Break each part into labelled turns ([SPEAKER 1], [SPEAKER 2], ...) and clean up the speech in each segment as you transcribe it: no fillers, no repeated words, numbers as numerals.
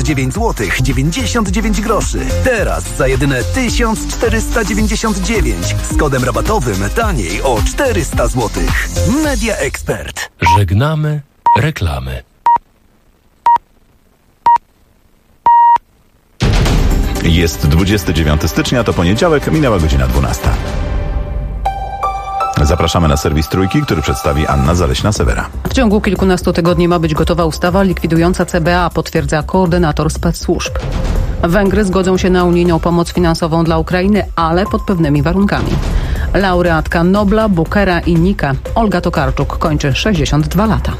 [SPEAKER 1] 99 zł 99 groszy. Teraz za jedyne 1499 z kodem rabatowym taniej o 400 zł. Media Expert.
[SPEAKER 2] Żegnamy reklamy.
[SPEAKER 3] Jest 29 stycznia, to poniedziałek, minęła godzina 12. Zapraszamy na serwis Trójki, który przedstawi Anna Zaleśna-Sewera.
[SPEAKER 4] W ciągu kilkunastu tygodni ma być gotowa ustawa likwidująca CBA, potwierdza koordynator spec-służb. Węgry zgodzą się na unijną pomoc finansową dla Ukrainy, ale pod pewnymi warunkami. Laureatka Nobla, Bookera i Nika Olga Tokarczuk kończy 62 lata.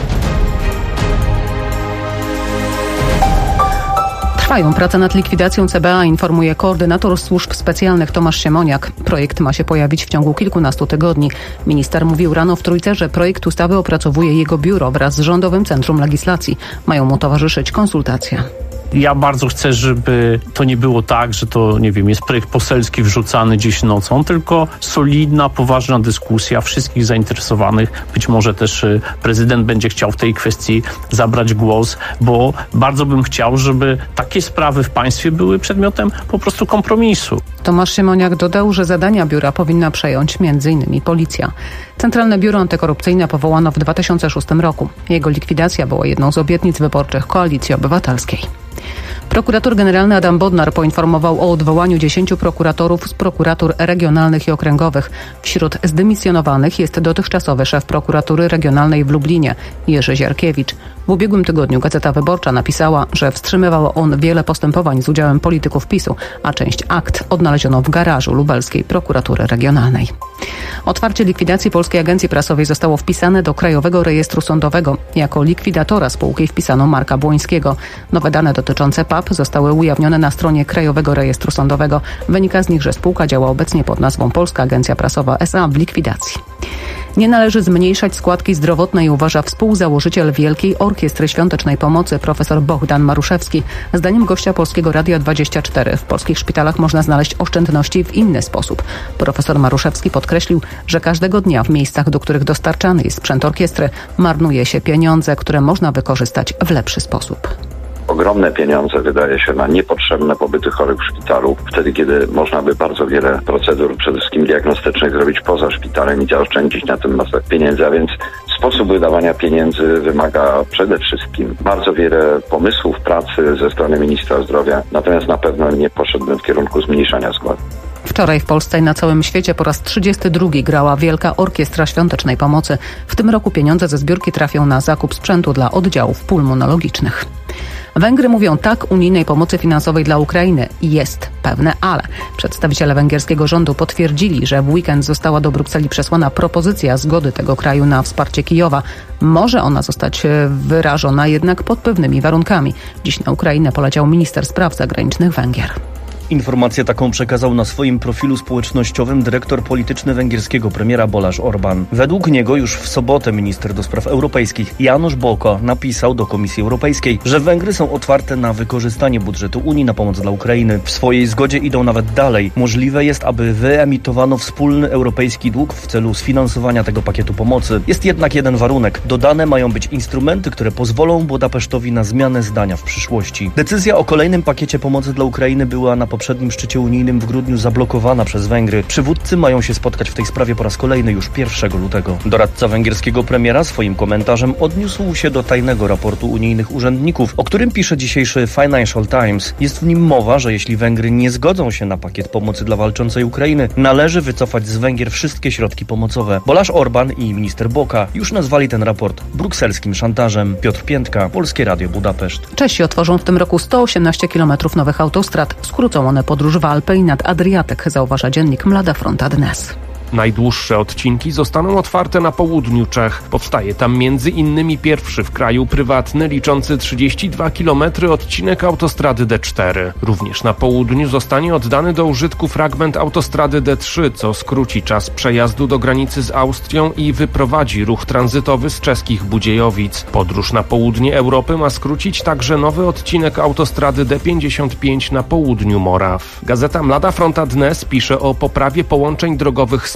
[SPEAKER 4] Trwają prace nad likwidacją CBA, informuje koordynator służb specjalnych Tomasz Siemoniak. Projekt ma się pojawić w ciągu kilkunastu tygodni. Minister mówił rano w Trójce, że projekt ustawy opracowuje jego biuro wraz z Rządowym Centrum Legislacji. Mają mu towarzyszyć konsultacje.
[SPEAKER 5] Ja bardzo chcę, żeby to nie było tak, że to, nie wiem, jest projekt poselski wrzucany gdzieś nocą, tylko solidna, poważna dyskusja wszystkich zainteresowanych. Być może też prezydent będzie chciał w tej kwestii zabrać głos, bo bardzo bym chciał, żeby takie sprawy w państwie były przedmiotem po prostu kompromisu.
[SPEAKER 4] Tomasz Siemoniak dodał, że zadania biura powinna przejąć m.in. policja. Centralne Biuro Antykorupcyjne powołano w 2006 roku. Jego likwidacja była jedną z obietnic wyborczych Koalicji Obywatelskiej. Prokurator generalny Adam Bodnar poinformował o odwołaniu 10 prokuratorów z prokuratur regionalnych i okręgowych. Wśród zdymisjonowanych jest dotychczasowy szef prokuratury regionalnej w Lublinie, Jerzy Ziarkiewicz. W ubiegłym tygodniu Gazeta Wyborcza napisała, że wstrzymywał on wiele postępowań z udziałem polityków PiS-u, a część akt odnaleziono w garażu lubelskiej prokuratury regionalnej. Otwarcie likwidacji Polskiej Agencji Prasowej zostało wpisane do Krajowego Rejestru Sądowego. Jako likwidatora spółki wpisano Marka Błońskiego. Nowe dane dotyczące PAP zostały ujawnione na stronie Krajowego Rejestru Sądowego. Wynika z nich, że spółka działa obecnie pod nazwą Polska Agencja Prasowa S.A. w likwidacji. Nie należy zmniejszać składki zdrowotnej, uważa współzałożyciel Wielkiej Orkiestry Świątecznej Pomocy profesor Bohdan Maruszewski. Zdaniem gościa Polskiego Radia 24 w polskich szpitalach można znaleźć oszczędności w inny sposób. Profesor Maruszewski podkreślił, że każdego dnia w miejscach, do których dostarczany jest sprzęt orkiestry, marnuje się pieniądze, które można wykorzystać w lepszy sposób.
[SPEAKER 6] Ogromne pieniądze wydaje się na niepotrzebne pobyty chorych w szpitalu, wtedy kiedy można by bardzo wiele procedur, przede wszystkim diagnostycznych, zrobić poza szpitalem i zaoszczędzić na tym masę pieniędzy, a więc sposób wydawania pieniędzy wymaga przede wszystkim bardzo wiele pomysłów, pracy ze strony ministra zdrowia, natomiast na pewno nie poszedłbym w kierunku zmniejszania składek.
[SPEAKER 4] Wczoraj w Polsce i na całym świecie po raz 32 grała Wielka Orkiestra Świątecznej Pomocy. W tym roku pieniądze ze zbiórki trafią na zakup sprzętu dla oddziałów pulmonologicznych. Węgry mówią tak unijnej pomocy finansowej dla Ukrainy. Jest pewne ale. Przedstawiciele węgierskiego rządu potwierdzili, że w weekend została do Brukseli przesłana propozycja zgody tego kraju na wsparcie Kijowa. Może ona zostać wyrażona jednak pod pewnymi warunkami. Dziś na Ukrainę poleciał minister spraw zagranicznych Węgier.
[SPEAKER 7] Informację taką przekazał na swoim profilu społecznościowym dyrektor polityczny węgierskiego premiera Balázs Orbán. Według niego już w sobotę minister do spraw europejskich János Bóka napisał do Komisji Europejskiej, że Węgry są otwarte na wykorzystanie budżetu Unii na pomoc dla Ukrainy. W swojej zgodzie idą nawet dalej. Możliwe jest, aby wyemitowano wspólny europejski dług w celu sfinansowania tego pakietu pomocy. Jest jednak jeden warunek. Dodane mają być instrumenty, które pozwolą Budapesztowi na zmianę zdania w przyszłości. Decyzja o kolejnym pakiecie pomocy dla Ukrainy była na poprzednim szczycie unijnym w grudniu zablokowana przez Węgry. Przywódcy mają się spotkać w tej sprawie po raz kolejny już 1 lutego. Doradca węgierskiego premiera swoim komentarzem odniósł się do tajnego raportu unijnych urzędników, o którym pisze dzisiejszy Financial Times. Jest w nim mowa, że jeśli Węgry nie zgodzą się na pakiet pomocy dla walczącej Ukrainy, należy wycofać z Węgier wszystkie środki pomocowe. Balázs Orbán i minister Bóka już nazwali ten raport brukselskim szantażem. Piotr Piętka, Polskie Radio Budapeszt.
[SPEAKER 4] Czesi otworzą w tym roku 118 km nowych autostrad. Skrócą one podróż w Alpy i nad Adriatyk, zauważa dziennik Mlada Fronta Dnes.
[SPEAKER 2] Najdłuższe odcinki zostaną otwarte na południu Czech. Powstaje tam m.in. pierwszy w kraju prywatny, liczący 32 km odcinek autostrady D4. Również na południu zostanie oddany do użytku fragment autostrady D3, co skróci czas przejazdu do granicy z Austrią i wyprowadzi ruch tranzytowy z czeskich Budziejowic. Podróż na południe Europy ma skrócić także nowy odcinek autostrady D55 na południu Moraw. Gazeta Mlada Fronta Dnes pisze o poprawie połączeń drogowych z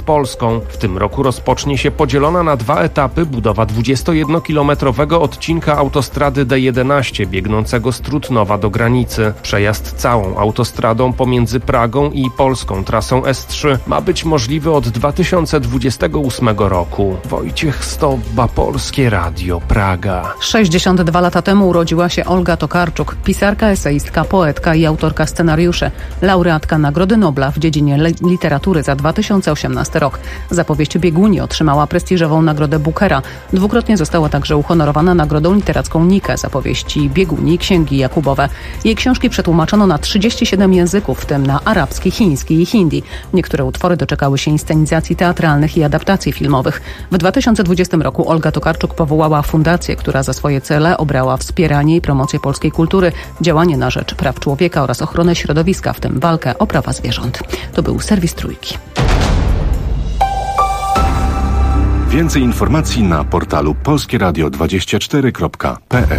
[SPEAKER 2] Polską. W tym roku rozpocznie się podzielona na 2 etapy budowa 21-kilometrowego odcinka autostrady D11 biegnącego z Trutnowa do granicy. Przejazd całą autostradą pomiędzy Pragą i polską trasą S3 ma być możliwy od 2028 roku. Wojciech Stobba, Polskie Radio, Praga.
[SPEAKER 4] 62 lata temu urodziła się Olga Tokarczuk, pisarka, eseistka, poetka i autorka scenariuszy, laureatka Nagrody Nobla w dziedzinie literatury za 2018 rok. Za powieść Bieguni otrzymała prestiżową Nagrodę Bookera. Dwukrotnie została także uhonorowana Nagrodą Literacką Nike za powieści Bieguni, Księgi Jakubowe. Jej książki przetłumaczono na 37 języków, w tym na arabski, chiński i hindi. Niektóre utwory doczekały się inscenizacji teatralnych i adaptacji filmowych. W 2020 roku Olga Tokarczuk powołała fundację, która za swoje cele obrała wspieranie i promocję polskiej kultury, działanie na rzecz praw człowieka oraz ochronę środowiska, w tym walkę o prawa zwierząt. To był serwis Trójki.
[SPEAKER 8] Więcej informacji na portalu polskieradio24.pl.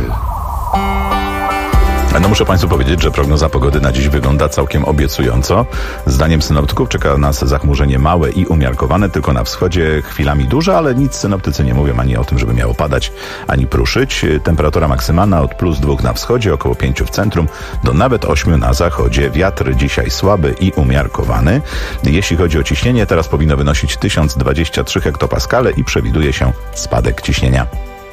[SPEAKER 3] No muszę Państwu powiedzieć, że prognoza pogody na dziś wygląda całkiem obiecująco. Zdaniem synoptyków czeka nas zachmurzenie małe i umiarkowane, tylko na wschodzie chwilami duże, ale nic synoptycy nie mówią ani o tym, żeby miało padać, ani pruszyć. Temperatura maksymalna od +2 na wschodzie, około 5 w centrum, do nawet 8 na zachodzie. Wiatr dzisiaj słaby i umiarkowany. Jeśli chodzi o ciśnienie, teraz powinno wynosić 1023 hektopaskale i przewiduje się spadek ciśnienia.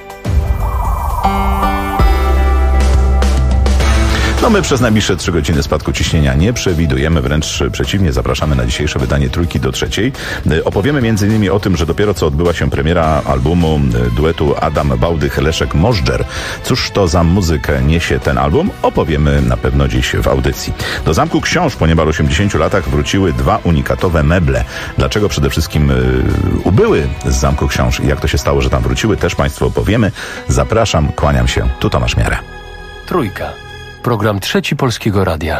[SPEAKER 3] No my przez najbliższe 3 godziny spadku ciśnienia nie przewidujemy, wręcz przeciwnie, zapraszamy na dzisiejsze wydanie Trójki do 3. Opowiemy m.in. o tym, że dopiero co odbyła się premiera albumu duetu Adam Bałdych-Leszek Możdżer. Cóż to za muzykę niesie ten album? Opowiemy na pewno dziś w audycji. Do Zamku Książ po niemal 80 latach wróciły 2 unikatowe meble. Dlaczego przede wszystkim ubyły z Zamku Książ i jak to się stało, że tam wróciły, też Państwu opowiemy. Zapraszam, kłaniam się. Tu Tomasz Miara.
[SPEAKER 9] Trójka. Program Trzeci Polskiego Radia.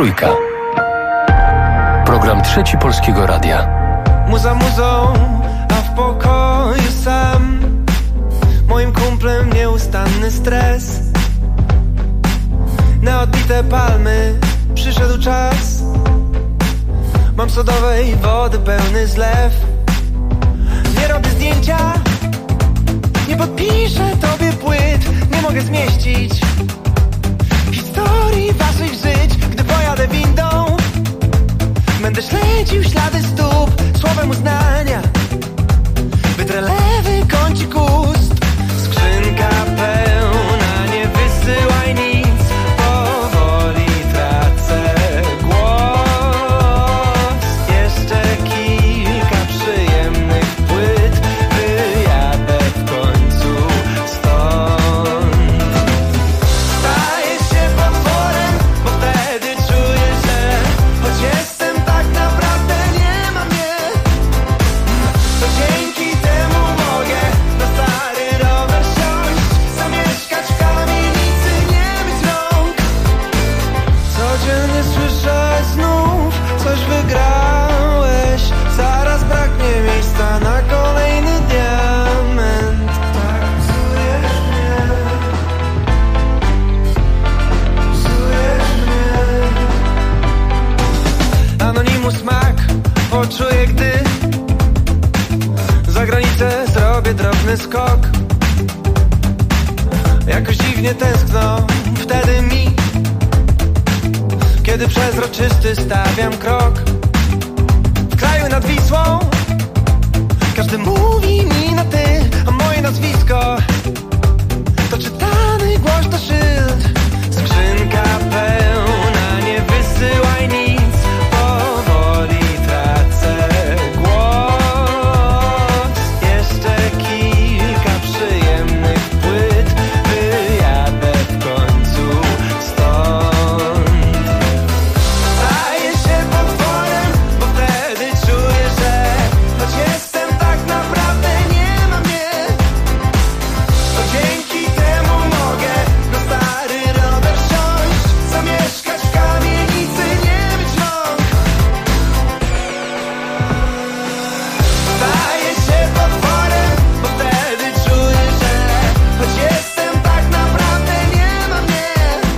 [SPEAKER 9] Trójka. Program Trzeci Polskiego Radia.
[SPEAKER 10] Muza muzą, a w pokoju sam. Moim kumplem nieustanny stres. Na odbite palmy przyszedł czas. Mam sodowej wody pełny zlew. Nie robię zdjęcia, nie podpiszę tobie płyt. Nie mogę zmieścić historii waszych żyć. Gdy pojadę windą, będę śledził ślady stóp. Słowem uznania wytrę lewy kącik ust. Skrzynka pełna, nie wysyłaj nic. Powoli tracę głos. Jeszcze kilka przyjemnych płyt. Wyjadę w końcu stąd. Staję się potworem, bo wtedy czuję, że choć jestem tak naprawdę nie ma mnie, to dzięki temu mogę na stary rower siąść, zamieszkać w kamienicy, nie myć rąk. Codziennie słyszę znów, coś wygrałeś. Zaraz braknie miejsca na kolejny diament. Tak psujesz mnie, psujesz mnie. Anonimus Mac poczuję, gdy za granicę zrobię drobny skok. Jakoś dziwnie tęskno wtedy mi, kiedy przezroczysty stawiam krok. W kraju nad Wisłą każdy mówi mi na ty, a moje nazwisko to czytany głośno szyld. Skrzynka pełna, nie wysyłaj nic. Powoli tracę głos. Jeszcze kilka przyjemnych płyt. Wyjadę w końcu stąd. Staję się potworem, bo wtedy czuję, że choć jestem tak naprawdę nie ma mnie, to dzięki temu mogę na stary rower siąść, zamieszkać w kamienicy, nie myć rąk. Staję się potworem, bo wtedy czuję, że choć jestem tak naprawdę nie ma mnie,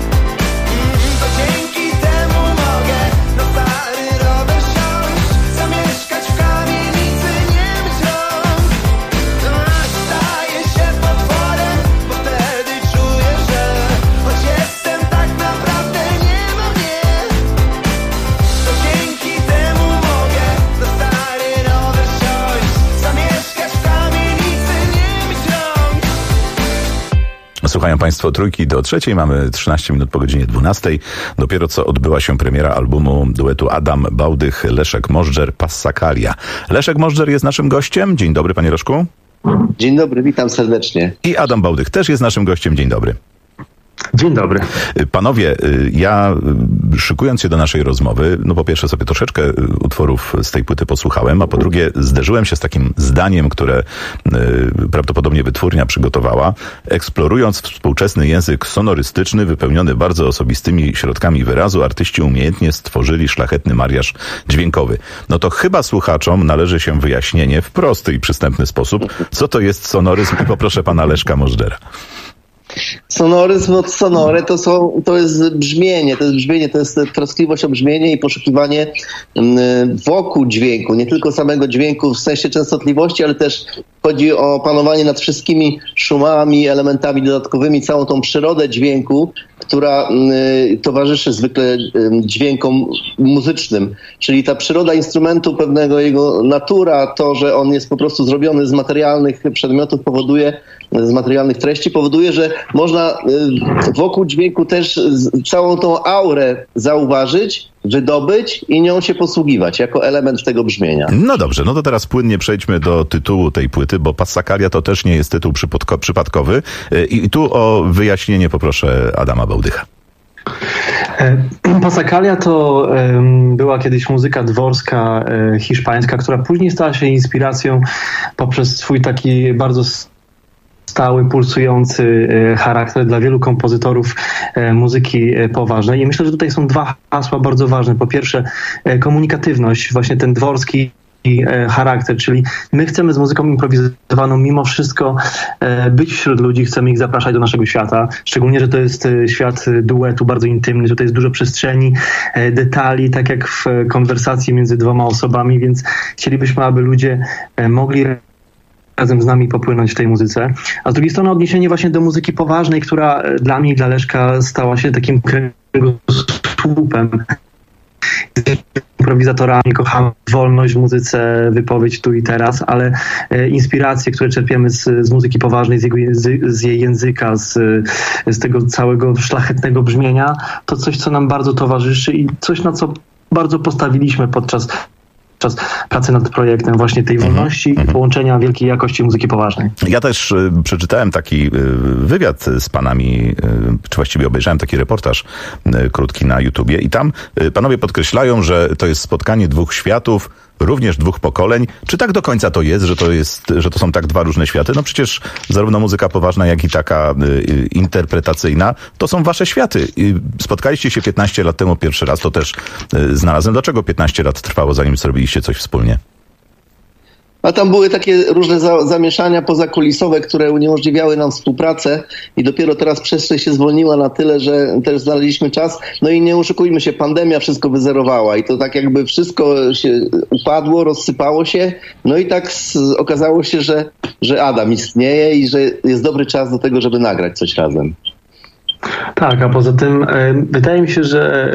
[SPEAKER 10] to dzięki temu mogę na stary rower siąść, zamieszkać w kamienicy, nie myć rąk. Staję się potworem, bo wtedy czuję, że choć jestem tak naprawdę nie ma mnie, to dzięki temu mogę na stary rower siąść, zamieszkać w kamienicy, nie myć rąk.
[SPEAKER 3] Słuchają Państwo Trójki do trzeciej. Mamy 13 minut po godzinie 12. Dopiero co odbyła się premiera albumu duetu Adam Bałdych, Leszek Możdżer, Passacaglia. Leszek Możdżer jest naszym gościem. Dzień dobry, panie Leszku.
[SPEAKER 11] Dzień dobry, witam serdecznie.
[SPEAKER 3] I Adam Bałdych też jest naszym gościem. Dzień dobry.
[SPEAKER 12] Dzień dobry.
[SPEAKER 3] Panowie, ja szykując się do naszej rozmowy, no po pierwsze sobie troszeczkę utworów z tej płyty posłuchałem, a po drugie zderzyłem się z takim zdaniem, które prawdopodobnie wytwórnia przygotowała, eksplorując współczesny język sonorystyczny wypełniony bardzo osobistymi środkami wyrazu, artyści umiejętnie stworzyli szlachetny mariaż dźwiękowy. No to chyba słuchaczom należy się wyjaśnienie w prosty i przystępny sposób, co to jest sonoryzm, i poproszę pana Leszka Możdżera.
[SPEAKER 11] Sonoryzm od sonore to jest brzmienie, to jest troskliwość o brzmienie i poszukiwanie wokół dźwięku, nie tylko samego dźwięku w sensie częstotliwości, ale też chodzi o panowanie nad wszystkimi szumami, elementami dodatkowymi, całą tą przyrodę dźwięku, która towarzyszy zwykle dźwiękom muzycznym. Czyli ta przyroda instrumentu, pewnego jego natura, to, że on jest po prostu zrobiony z materialnych przedmiotów z materialnych treści powoduje, że można wokół dźwięku też całą tą aurę zauważyć, wydobyć i nią się posługiwać jako element tego brzmienia.
[SPEAKER 3] No dobrze, no to teraz płynnie przejdźmy do tytułu tej płyty, bo Passacaglia to też nie jest tytuł przypadkowy. I tu o wyjaśnienie poproszę Adama Bałdycha.
[SPEAKER 12] Passacaglia to była kiedyś muzyka dworska hiszpańska, która później stała się inspiracją poprzez swój taki bardzo stały, pulsujący charakter dla wielu kompozytorów muzyki poważnej. I myślę, że tutaj są dwa hasła bardzo ważne. Po pierwsze, komunikatywność, właśnie ten dworski charakter, czyli my chcemy z muzyką improwizowaną mimo wszystko być wśród ludzi, chcemy ich zapraszać do naszego świata, szczególnie, że to jest świat duetu bardzo intymny, tutaj jest dużo przestrzeni, detali, tak jak w konwersacji między dwoma osobami, więc chcielibyśmy, aby ludzie mogli razem z nami popłynąć w tej muzyce. A z drugiej strony odniesienie właśnie do muzyki poważnej, która dla mnie i dla Leszka stała się takim kręgosłupem. Improwizatorami kochamy wolność w muzyce, wypowiedź tu i teraz, ale inspiracje, które czerpiemy z muzyki poważnej, z jej języka, z tego całego szlachetnego brzmienia, to coś, co nam bardzo towarzyszy i coś, na co bardzo postawiliśmy podczas pracy nad projektem, właśnie tej wolności i połączenia wielkiej jakości muzyki poważnej.
[SPEAKER 3] Ja też przeczytałem taki wywiad z panami, czy właściwie obejrzałem taki reportaż krótki na YouTubie i tam panowie podkreślają, że to jest spotkanie dwóch światów, również dwóch pokoleń. Czy tak do końca to jest, że to są tak dwa różne światy? No przecież zarówno muzyka poważna, jak i taka interpretacyjna, to są wasze światy. Spotkaliście się 15 lat temu pierwszy raz, to też znalazłem. Dlaczego 15 lat trwało, zanim zrobiliście coś wspólnie?
[SPEAKER 11] A tam były takie różne zamieszania pozakulisowe, które uniemożliwiały nam współpracę i dopiero teraz przestrzeń się zwolniła na tyle, że też znaleźliśmy czas. No i nie oszukujmy się, pandemia wszystko wyzerowała i to tak jakby wszystko się upadło, rozsypało się. No i tak okazało się, że Adam istnieje i że jest dobry czas do tego, żeby nagrać coś razem.
[SPEAKER 12] Tak, a poza tym wydaje mi się, że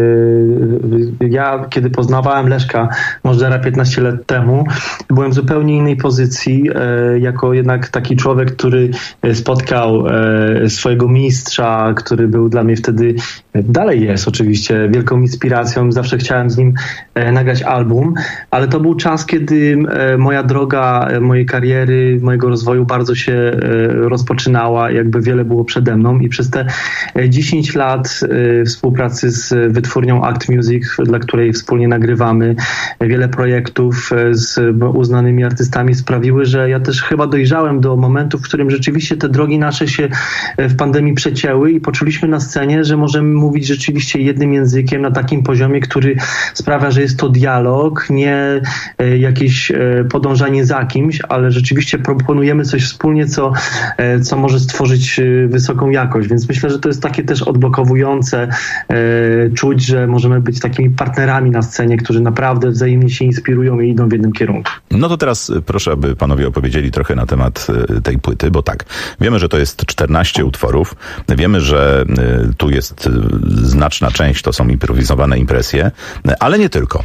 [SPEAKER 12] ja, kiedy poznawałem Leszka Możdżera 15 lat temu, byłem w zupełnie innej pozycji, jako jednak taki człowiek, który spotkał swojego mistrza, który był dla mnie wtedy, dalej jest oczywiście, wielką inspiracją. Zawsze chciałem z nim nagrać album, ale to był czas, kiedy moja droga, mojej kariery, mojego rozwoju bardzo się rozpoczynała, jakby wiele było przede mną i przez te 10 lat współpracy z wytwórnią Act Music, dla której wspólnie nagrywamy wiele projektów z uznanymi artystami, sprawiły, że ja też chyba dojrzałem do momentu, w którym rzeczywiście te drogi nasze się w pandemii przecięły i poczuliśmy na scenie, że możemy mówić rzeczywiście jednym językiem na takim poziomie, który sprawia, że jest to dialog, nie jakieś podążanie za kimś, ale rzeczywiście proponujemy coś wspólnie, co może stworzyć wysoką jakość, więc myślę, że to jest takie też odblokowujące, czuć, że możemy być takimi partnerami na scenie, którzy naprawdę wzajemnie się inspirują i idą w jednym kierunku.
[SPEAKER 3] No to teraz proszę, aby panowie opowiedzieli trochę na temat tej płyty, bo tak, wiemy, że to jest 14 utworów, wiemy, że tu jest znaczna część, to są improwizowane impresje, ale nie tylko.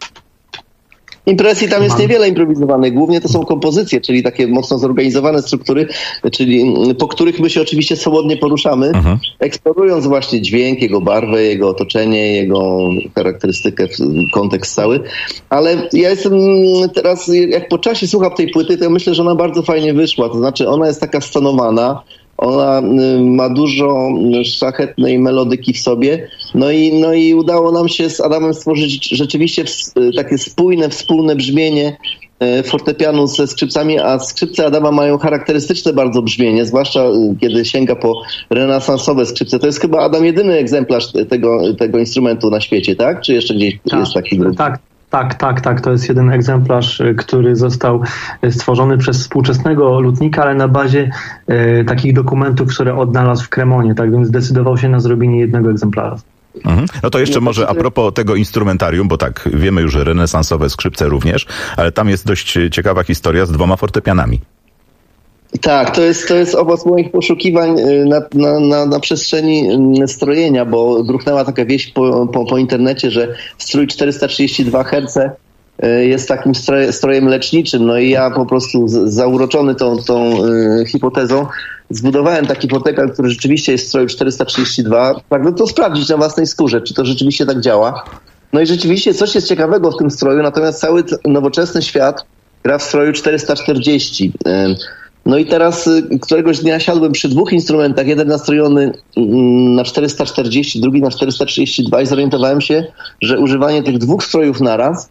[SPEAKER 11] Impresji tam jest niewiele improwizowanych. Głównie to są kompozycje, czyli takie mocno zorganizowane struktury, czyli po których my się oczywiście swobodnie poruszamy, eksplorując właśnie dźwięk, jego barwę, jego otoczenie, jego charakterystykę, kontekst cały. Ale ja jestem teraz, jak po czasie słucham tej płyty, to ja myślę, że ona bardzo fajnie wyszła. To znaczy ona jest taka stonowana, ona ma dużo szlachetnej melodyki w sobie. No i udało nam się z Adamem stworzyć rzeczywiście takie spójne, wspólne brzmienie fortepianu ze skrzypcami, a skrzypce Adama mają charakterystyczne bardzo brzmienie, zwłaszcza kiedy sięga po renesansowe skrzypce. To jest chyba, Adam, jedyny egzemplarz tego instrumentu na świecie, tak? Czy jeszcze gdzieś jest taki drugi?
[SPEAKER 12] Tak. To jest jeden egzemplarz, który został stworzony przez współczesnego lutnika, ale na bazie takich dokumentów, które odnalazł w Cremonie. Tak więc zdecydował się na zrobienie jednego egzemplarza.
[SPEAKER 3] No to jeszcze może a propos tego instrumentarium, bo tak, wiemy już, że renesansowe skrzypce również, ale tam jest dość ciekawa historia z 2 fortepianami.
[SPEAKER 11] Tak, to jest owoc moich poszukiwań na przestrzeni strojenia, bo druchnęła taka wieść po internecie, że strój 432 Hz jest takim strojem leczniczym. No i ja po prostu zauroczony tą hipotezą zbudowałem taki fortepian, który rzeczywiście jest w stroju 432. Pragnę to sprawdzić na własnej skórze, czy to rzeczywiście tak działa. No i rzeczywiście coś jest ciekawego w tym stroju, natomiast cały nowoczesny świat gra w stroju 440. No i teraz któregoś dnia siadłem przy 2 instrumentach, jeden nastrojony na 440, drugi na 432 i zorientowałem się, że używanie tych 2 strojów naraz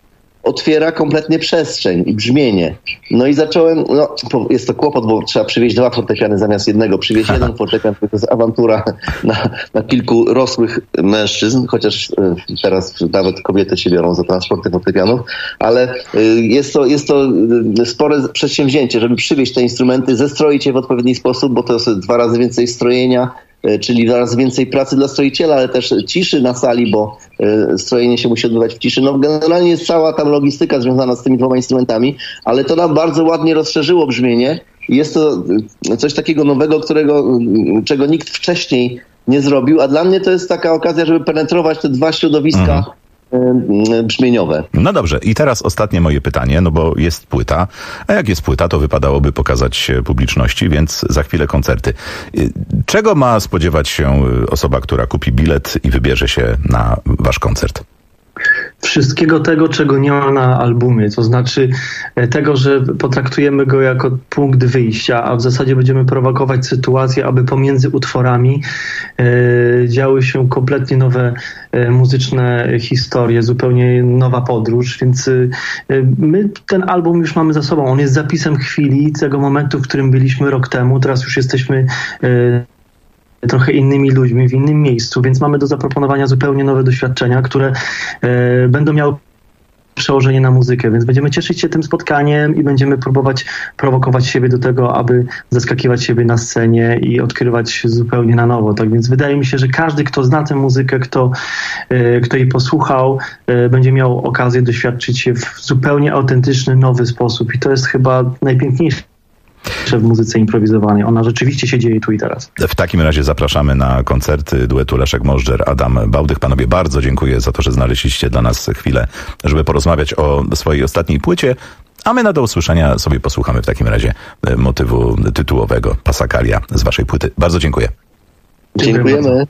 [SPEAKER 11] otwiera kompletnie przestrzeń i brzmienie. No i zacząłem, jest to kłopot, bo trzeba przywieźć 2 fortepiany zamiast jednego. Przywieźć jeden fortepian, to jest awantura na kilku rosłych mężczyzn, chociaż teraz nawet kobiety się biorą za transport fortepianów, ale jest to spore przedsięwzięcie, żeby przywieźć te instrumenty, zestroić je w odpowiedni sposób, bo to jest 2 razy więcej strojenia, czyli 2 razy więcej pracy dla stroiciela, ale też ciszy na sali, bo strojenie się musi odbywać w ciszy. No generalnie jest cała tam logistyka związana z tymi 2 instrumentami, ale to nam bardzo ładnie rozszerzyło brzmienie. Jest to coś takiego nowego, czego nikt wcześniej nie zrobił, a dla mnie to jest taka okazja, żeby penetrować te 2 środowiska brzmieniowe.
[SPEAKER 3] No dobrze, i teraz ostatnie moje pytanie, no bo jest płyta, a jak jest płyta, to wypadałoby pokazać publiczności, więc za chwilę koncerty. Czego ma spodziewać się osoba, która kupi bilet i wybierze się na wasz koncert?
[SPEAKER 12] Wszystkiego tego, czego nie ma na albumie, to znaczy tego, że potraktujemy go jako punkt wyjścia, a w zasadzie będziemy prowokować sytuację, aby pomiędzy utworami działy się kompletnie nowe muzyczne historie, zupełnie nowa podróż, więc my ten album już mamy za sobą. On jest zapisem chwili, tego momentu, w którym byliśmy rok temu, teraz już jesteśmy trochę innymi ludźmi, w innym miejscu, więc mamy do zaproponowania zupełnie nowe doświadczenia, które będą miały przełożenie na muzykę, więc będziemy cieszyć się tym spotkaniem i będziemy próbować prowokować siebie do tego, aby zaskakiwać siebie na scenie i odkrywać zupełnie na nowo. Tak więc wydaje mi się, że każdy, kto zna tę muzykę, kto jej posłuchał, będzie miał okazję doświadczyć się w zupełnie autentyczny, nowy sposób i to jest chyba najpiękniejsze w muzyce improwizowanej. Ona rzeczywiście się dzieje tu i teraz.
[SPEAKER 3] W takim razie zapraszamy na koncerty duetu Leszek Możdżer, Adam Bałdych. Panowie, bardzo dziękuję za to, że znaleźliście dla nas chwilę, żeby porozmawiać o swojej ostatniej płycie, a my do usłyszenia sobie posłuchamy w takim razie motywu tytułowego Passacaglia z waszej płyty. Bardzo dziękuję.
[SPEAKER 11] Dziękujemy.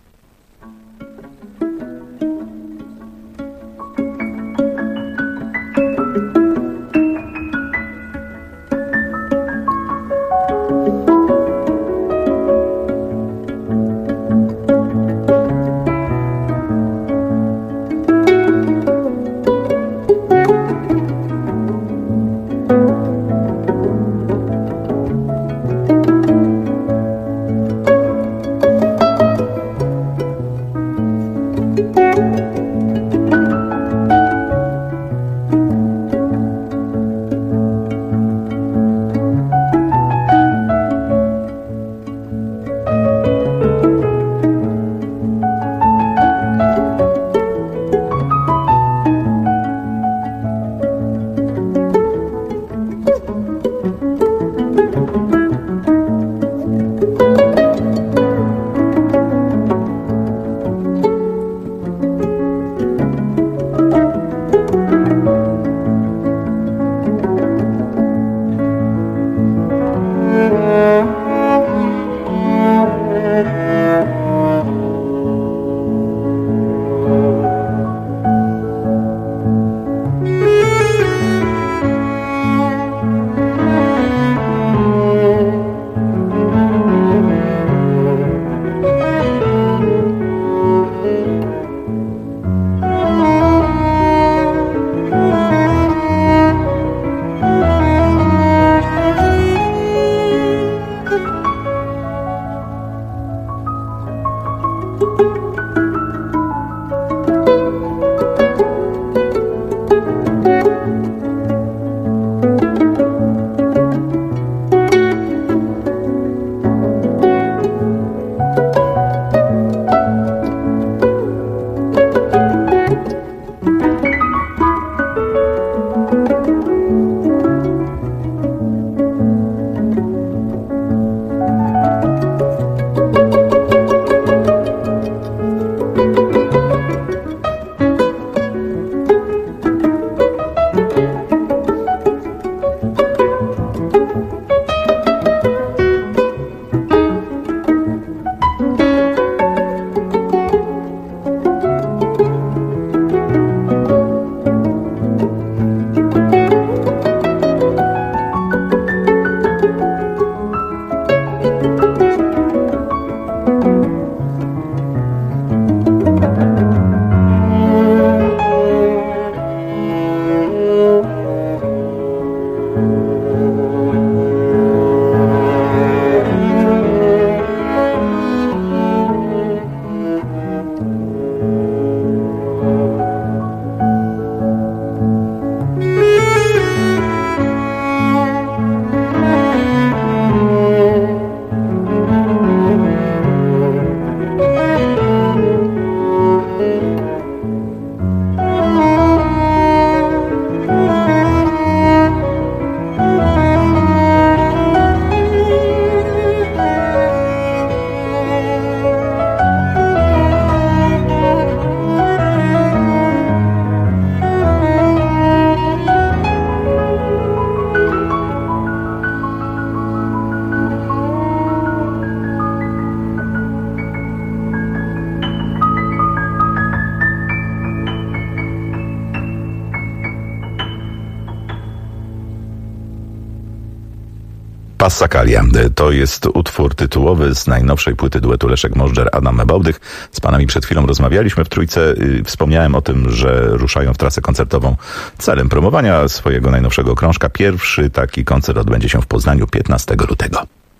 [SPEAKER 3] Passacaglia. To jest utwór tytułowy z najnowszej płyty duetu Leszek Możdżer, Adam Bałdych. Z panami przed chwilą rozmawialiśmy w Trójce. Wspomniałem o tym, że ruszają w trasę koncertową celem promowania swojego najnowszego krążka. Pierwszy taki koncert odbędzie się w Poznaniu 15 lutego.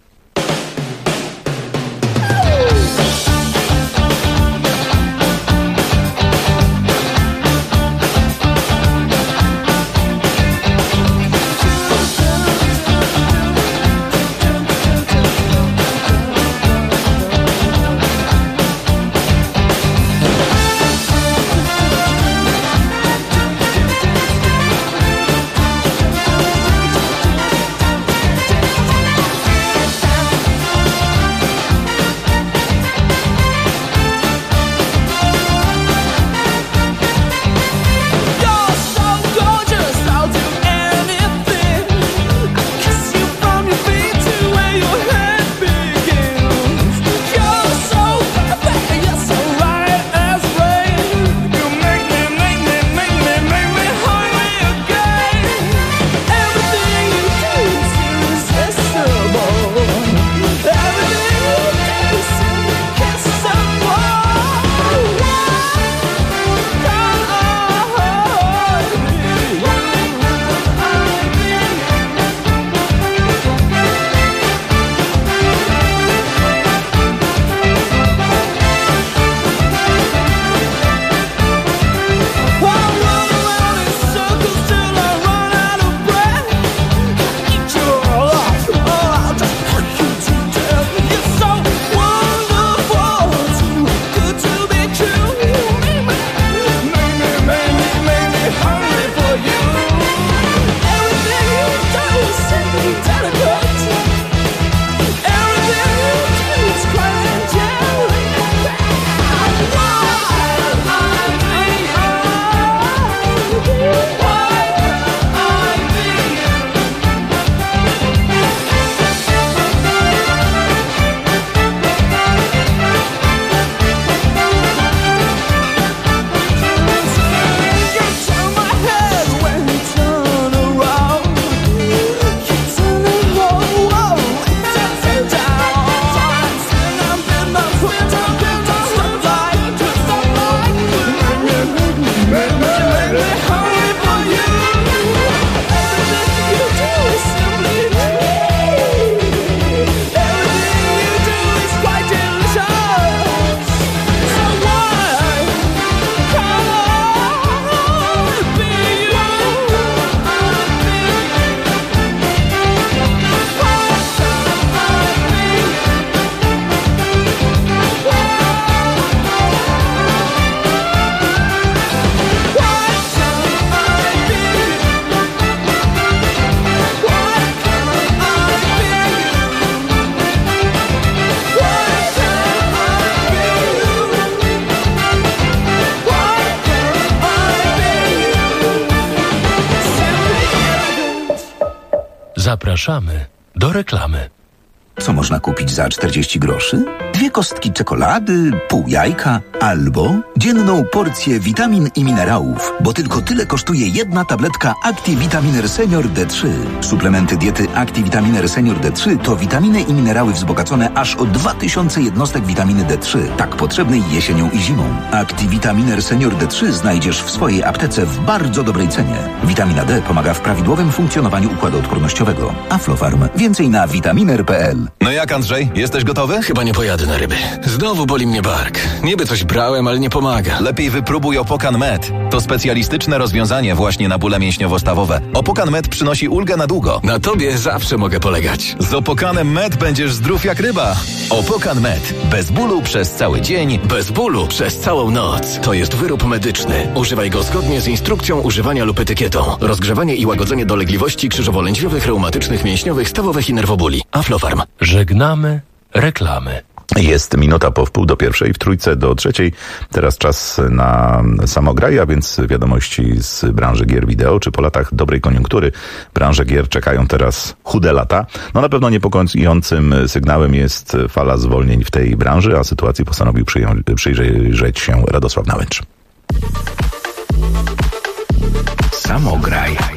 [SPEAKER 9] Zapraszamy do reklamy.
[SPEAKER 1] Co można kupić za 40 groszy? 2 kostki czekolady, pół jajka albo dzienną porcję witamin i minerałów, bo tylko tyle kosztuje jedna tabletka Activitaminer Senior D3. Suplementy diety Activitaminer Senior D3 to witaminy i minerały wzbogacone aż o 2000 jednostek witaminy D3, tak potrzebnej jesienią i zimą. Activitaminer Senior D3 znajdziesz w swojej aptece w bardzo dobrej cenie. Witamina D pomaga w prawidłowym funkcjonowaniu układu odpornościowego. Aflofarm. Więcej na vitaminer.pl.
[SPEAKER 13] No jak, Andrzej? Jesteś gotowy?
[SPEAKER 14] Chyba nie pojadę na ryby. Znowu boli mnie bark. Niby coś brałem, ale nie pomaga.
[SPEAKER 13] Lepiej wypróbuj Opokan Med. To specjalistyczne rozwiązanie właśnie na bóle mięśniowo-stawowe. Opokan Med przynosi ulgę na długo.
[SPEAKER 14] Na tobie zawsze mogę polegać.
[SPEAKER 13] Z Opokanem Med będziesz zdrów jak ryba. Opokan Med. Bez bólu przez cały dzień.
[SPEAKER 14] Bez bólu przez całą noc. To jest wyrób medyczny. Używaj go zgodnie z instrukcją używania lub etykietą. Rozgrzewanie i łagodzenie dolegliwości krzyżowo-lędźwiowych, reumatycznych, mięśniowych, stawowych i nerwobóli. Aflofarm.
[SPEAKER 9] Żegnamy reklamy.
[SPEAKER 3] Jest minuta po 12:45, w Trójce do 3:00. Teraz czas na Samograj, a więc wiadomości z branży gier wideo. Czy po latach dobrej koniunktury branże gier czekają teraz chude lata? No na pewno niepokojącym sygnałem jest fala zwolnień w tej branży, a sytuacji postanowił przyjrzeć się Radosław Nałęcz.
[SPEAKER 1] Samograj.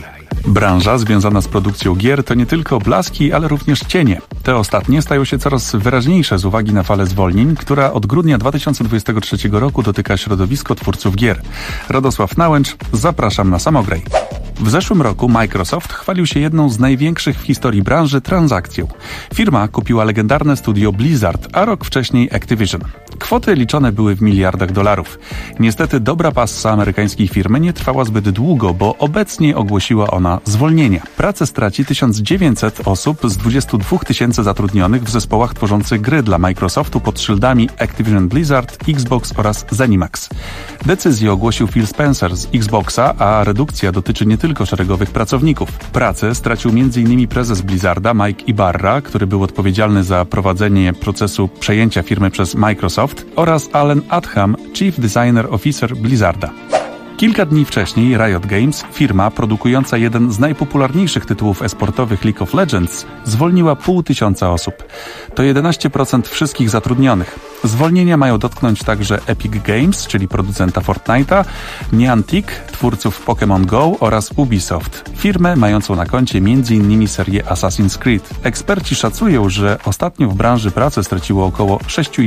[SPEAKER 15] Branża związana z produkcją gier to nie tylko blaski, ale również cienie. Te ostatnie stają się coraz wyraźniejsze z uwagi na falę zwolnień, która od grudnia 2023 roku dotyka środowisko twórców gier. Radosław Nałęcz, zapraszam na Samograj. W zeszłym roku Microsoft chwalił się jedną z największych w historii branży transakcją. Firma kupiła legendarne studio Blizzard, a rok wcześniej Activision. Kwoty liczone były w miliardach dolarów. Niestety dobra passa amerykańskiej firmy nie trwała zbyt długo, bo obecnie ogłosiła ona zwolnienia. Pracę straci 1900 osób z 22 000 zatrudnionych w zespołach tworzących gry dla Microsoftu pod szyldami Activision Blizzard, Xbox oraz ZeniMax. Decyzję ogłosił Phil Spencer z Xboxa, a redukcja dotyczy nie tylko szeregowych pracowników. Pracę stracił m.in. prezes Blizzarda Mike Ibarra, który był odpowiedzialny za prowadzenie procesu przejęcia firmy przez Microsoft, oraz Alan Adham, Chief Designer Officer Blizzarda. Kilka dni wcześniej Riot Games, firma produkująca jeden z najpopularniejszych tytułów esportowych League of Legends, zwolniła 500 osób. To 11% wszystkich zatrudnionych. Zwolnienia mają dotknąć także Epic Games, czyli producenta Fortnite'a, Niantic, twórców Pokémon Go oraz Ubisoft, firmę mającą na koncie m.in. serię Assassin's Creed. Eksperci szacują, że ostatnio w branży pracę straciło około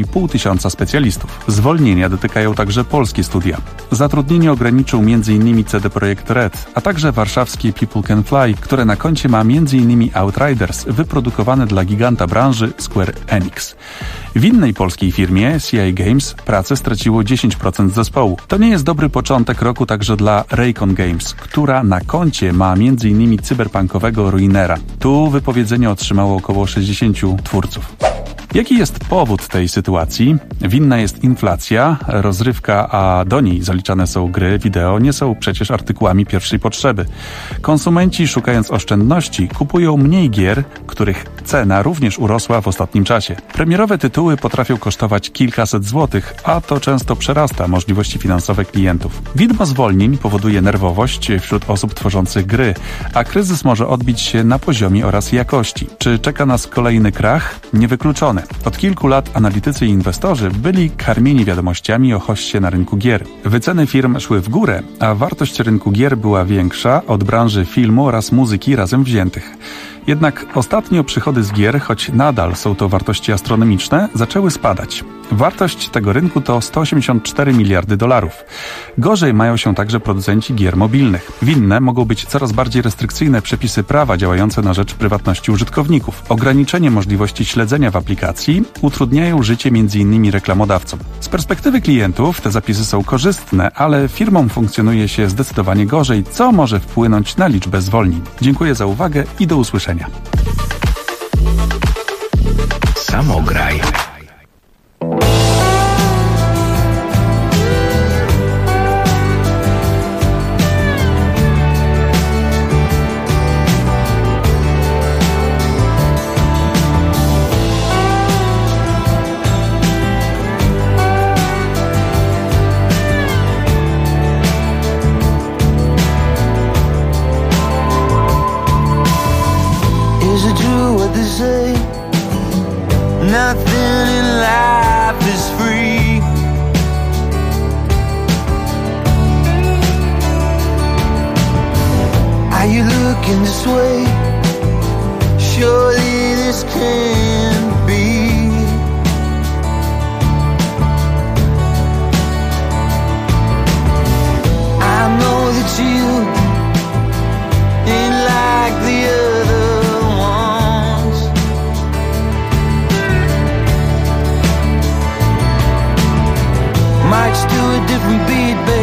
[SPEAKER 15] 6500 specjalistów. Zwolnienia dotykają także polskie studia. Zatrudnienie ograniczył m.in. CD Projekt Red, a także warszawskie People Can Fly, które na koncie ma m.in. Outriders, wyprodukowane dla giganta branży Square Enix. W innej polskiej firmie, CI Games, pracę straciło 10% zespołu. To nie jest dobry początek roku także dla Raycon Games, która na koncie ma m.in. cyberpunkowego Ruinera. Tu wypowiedzenie otrzymało około 60 twórców. Jaki jest powód tej sytuacji? Winna jest inflacja, rozrywka, a do niej zaliczane są gry wideo, nie są przecież artykułami pierwszej potrzeby. Konsumenci, szukając oszczędności, kupują mniej gier, których cena również urosła w ostatnim czasie. Premierowe tytuły potrafią kosztować kilkaset złotych, a to często przerasta możliwości finansowe klientów. Widmo zwolnień powoduje nerwowość wśród osób tworzących gry, a kryzys może odbić się na poziomie oraz jakości. Czy czeka nas kolejny krach? Niewykluczone. Od kilku lat analitycy i inwestorzy byli karmieni wiadomościami o hoście na rynku gier. Wyceny firm szły w górę, a wartość rynku gier była większa od branży filmu oraz muzyki razem wziętych. Jednak ostatnio przychody z gier, choć nadal są to wartości astronomiczne, zaczęły spadać. Wartość tego rynku to 184 miliardy dolarów. Gorzej mają się także producenci gier mobilnych. Winne mogą być coraz bardziej restrykcyjne przepisy prawa działające na rzecz prywatności użytkowników. Ograniczenie możliwości śledzenia w aplikacji utrudniają życie m.in. reklamodawcom. Z perspektywy klientów te zapisy są korzystne, ale firmom funkcjonuje się zdecydowanie gorzej, co może wpłynąć na liczbę zwolnień. Dziękuję za uwagę i do usłyszenia.
[SPEAKER 1] Samograj.
[SPEAKER 10] Is it true what they say? Nothing in life is free. Are you looking this way? Surely this can't be. I know that you ain't like the other ones. March to a different beat, baby.